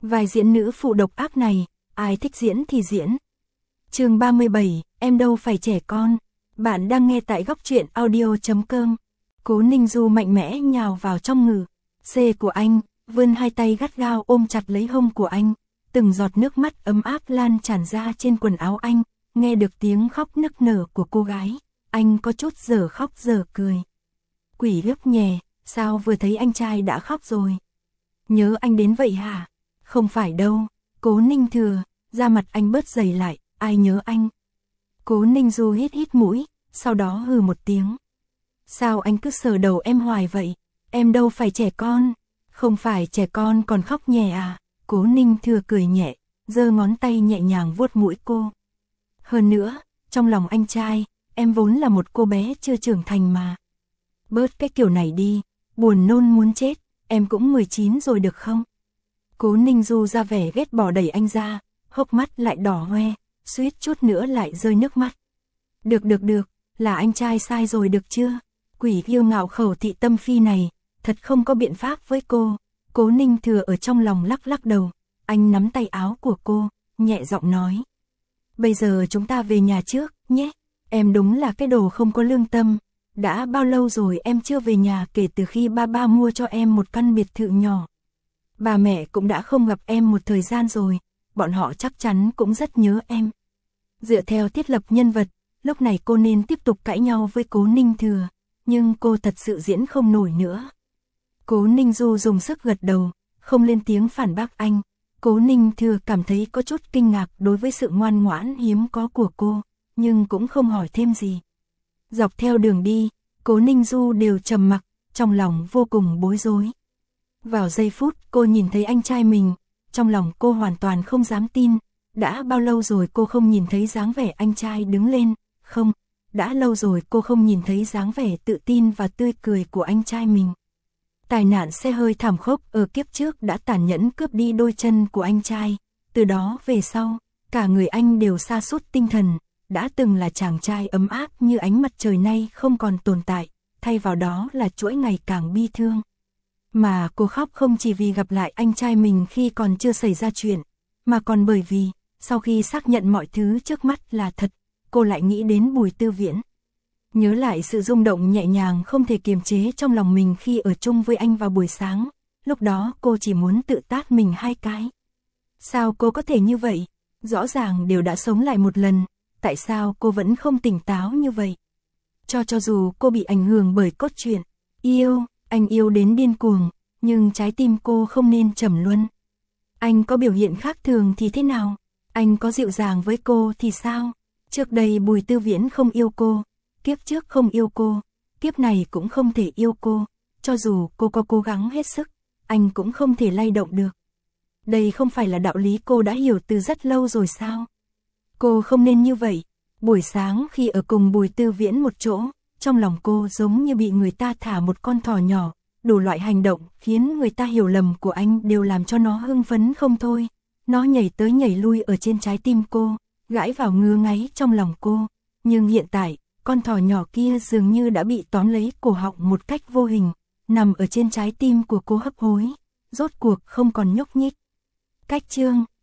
Vai diễn nữ phụ độc ác này, ai thích diễn thì diễn. Chương 37, em đâu phải trẻ con. Bạn đang nghe tại góc truyện audio.com. Cố Ninh Du mạnh mẽ nhào vào trong ngực C của anh, vươn hai tay gắt gao ôm chặt lấy hông của anh. Từng giọt nước mắt ấm áp lan tràn ra trên quần áo anh, nghe được tiếng khóc nức nở của cô gái. Anh có chút giờ khóc giờ cười. Quỷ gấp nhè, sao vừa thấy anh trai đã khóc rồi? Nhớ anh đến vậy hả? Không phải đâu, Cố Ninh Thừa, da mặt anh bớt dày lại, ai nhớ anh? Cố Ninh Du hít hít mũi, sau đó hừ một tiếng. Sao anh cứ sờ đầu em hoài vậy? Em đâu phải trẻ con. Không phải trẻ con còn khóc nhè à? Cố Ninh Thừa cười nhẹ, giơ ngón tay nhẹ nhàng vuốt mũi cô. Hơn nữa, trong lòng anh trai, em vốn là một cô bé chưa trưởng thành mà. Bớt cái kiểu này đi, buồn nôn muốn chết, em cũng 19 rồi được không? Cố Ninh Du ra vẻ ghét bỏ đẩy anh ra, hốc mắt lại đỏ hoe, suýt chút nữa lại rơi nước mắt. Được, là anh trai sai rồi được chưa? Quỷ kiêu ngạo khẩu thị tâm phi này, thật không có biện pháp với cô. Cố Ninh Thừa ở trong lòng lắc lắc đầu, anh nắm tay áo của cô, nhẹ giọng nói. Bây giờ chúng ta về nhà trước, nhé. Em đúng là cái đồ không có lương tâm. Đã bao lâu rồi em chưa về nhà kể từ khi ba mua cho em một căn biệt thự nhỏ. Bà mẹ cũng đã không gặp em một thời gian rồi, bọn họ chắc chắn cũng rất nhớ em. Dựa theo thiết lập nhân vật, lúc này cô nên tiếp tục cãi nhau với Cố Ninh Thừa, nhưng cô thật sự diễn không nổi nữa. Cố Ninh Du dùng sức gật đầu, không lên tiếng phản bác anh. Cố Ninh Thừa cảm thấy có chút kinh ngạc đối với sự ngoan ngoãn hiếm có của cô, nhưng cũng không hỏi thêm gì. Dọc theo đường đi, Cố Ninh Du đều trầm mặc, trong lòng vô cùng bối rối. Vào giây phút cô nhìn thấy anh trai mình, trong lòng cô hoàn toàn không dám tin. Đã bao lâu rồi cô không nhìn thấy dáng vẻ anh trai đứng lên, không, đã lâu rồi cô không nhìn thấy dáng vẻ tự tin và tươi cười của anh trai mình. Tai nạn xe hơi thảm khốc ở kiếp trước đã tàn nhẫn cướp đi đôi chân của anh trai, từ đó về sau, cả người anh đều sa sút tinh thần, đã từng là chàng trai ấm áp như ánh mặt trời nay không còn tồn tại, thay vào đó là chuỗi ngày càng bi thương. Mà cô khóc không chỉ vì gặp lại anh trai mình khi còn chưa xảy ra chuyện, mà còn bởi vì, sau khi xác nhận mọi thứ trước mắt là thật, cô lại nghĩ đến Bùi Tư Viễn. Nhớ lại sự rung động nhẹ nhàng không thể kiềm chế trong lòng mình khi ở chung với anh vào buổi sáng, lúc đó cô chỉ muốn tự tát mình 2 cái. Sao cô có thể như vậy? Rõ ràng đều đã sống lại một lần, tại sao cô vẫn không tỉnh táo như vậy? Cho dù cô bị ảnh hưởng bởi cốt truyện, anh yêu đến điên cuồng, nhưng trái tim cô không nên trầm luân. Anh có biểu hiện khác thường thì thế nào? Anh có dịu dàng với cô thì sao? Trước đây Bùi Tư Viễn không yêu cô, kiếp trước không yêu cô, kiếp này cũng không thể yêu cô, cho dù cô có cố gắng hết sức, anh cũng không thể lay động được. Đây không phải là đạo lý cô đã hiểu từ rất lâu rồi sao? Cô không nên như vậy. Buổi sáng khi ở cùng Bùi Tư Viễn một chỗ, trong lòng cô giống như bị người ta thả một con thỏ nhỏ, đủ loại hành động khiến người ta hiểu lầm của anh đều làm cho nó hưng phấn không thôi. Nó nhảy tới nhảy lui ở trên trái tim cô, gãi vào ngứa ngáy trong lòng cô, nhưng hiện tại, con thỏ nhỏ kia dường như đã bị tóm lấy cổ họng một cách vô hình, nằm ở trên trái tim của cô hấp hối, rốt cuộc không còn nhúc nhích. Cách chương